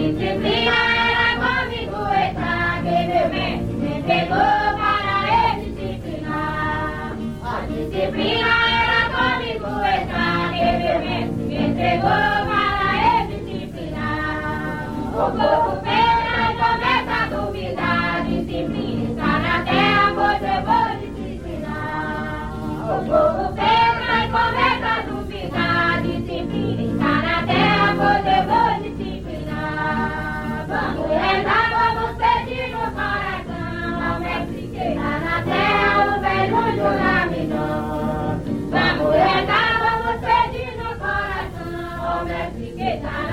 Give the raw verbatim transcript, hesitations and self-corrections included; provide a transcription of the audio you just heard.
disciplina era comigo estar, que meu mestre me entregou para eu disciplinar. A disciplina era comigo estar, que meu mestre me entregou para eu disciplinar. O povo pena e começa a duvidar, disciplina está na terra, pois eu vou disciplinar. O povo pena e começa a duvidar, disciplina está na terra, pois eu vou disciplinar. Vamos rezar, vamos pedir no coração ao mestre que está na terra, o velho Juraminó. Vamos rezar, vamos pedir no coração ao mestre que está